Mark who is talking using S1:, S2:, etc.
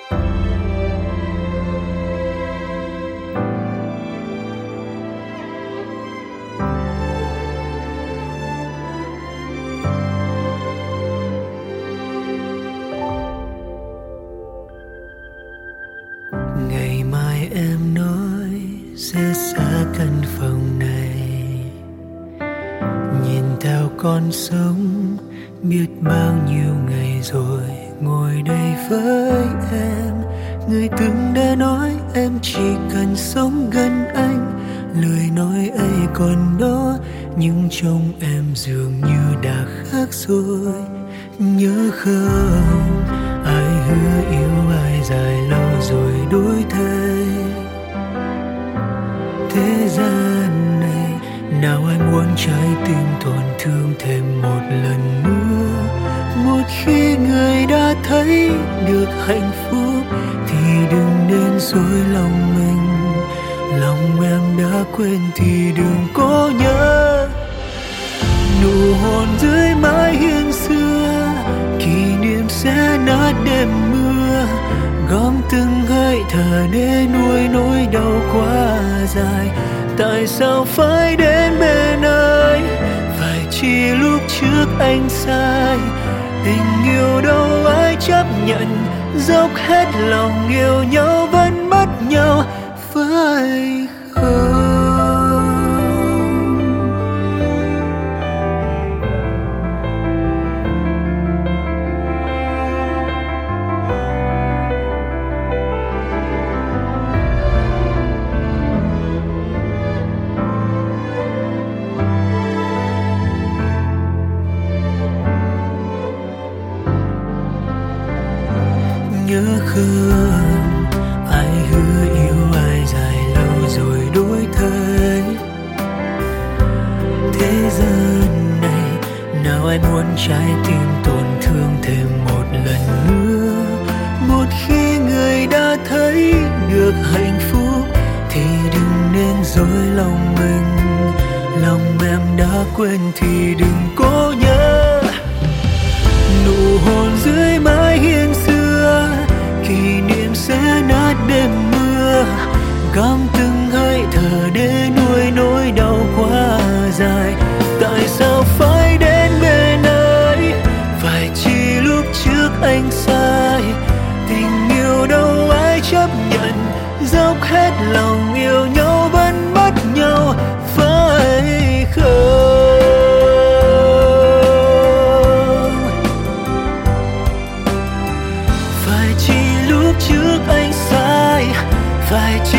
S1: Ngày mai em nói sẽ xa căn phòng này, nhìn theo con sông biết bao nhiêu ngày rồi ngồi đây với em. Người từng đã nói em chỉ cần sống gần anh, lời nói ấy còn đó nhưng trong em dường như đã khác rồi. Nhớ không, ai hứa yêu ai dài lâu rồi đổi thay. Thế gian này nào ai muốn trái tim tổn thương thêm một lần nữa. Một khi người đã thấy được hạnh phúc thì đừng nên dối lòng mình. Lòng em đã quên thì đừng có nhớ. Nụ hôn dưới mái hiên xưa, kỷ niệm sẽ nát đêm mưa. Gom từng hơi thở để nuôi nỗi đau quá dài. Tại sao phải đến bên anh? Phải chỉ lúc trước anh sai. Tình yêu đâu ai chấp nhận, dốc hết lòng yêu nhau vẫn mất nhau, phải không? Nhớ không, ai hứa yêu ai dài lâu rồi đổi thay. Thế gian này nào ai muốn trái tim tổn thương thêm một lần nữa. Một khi người đã thấy được hạnh phúc thì đừng nên dối lòng mình. Lòng em đã quên thì đừng có nhớ. Nụ hôn dưới mái hiên xưa, kỷ niệm sẽ nát đêm mưa. Gom từng hơi thở để nuôi nỗi đau quá dài. Tại sao phải đến bên ấy? Phải chỉ lúc trước anh sai. Tình yêu đâu ai chấp nhận, dốc hết lòng yêu nhau vẫn mất nhau, phải không? Phải chỉ lúc trước anh sai. Phải chỉ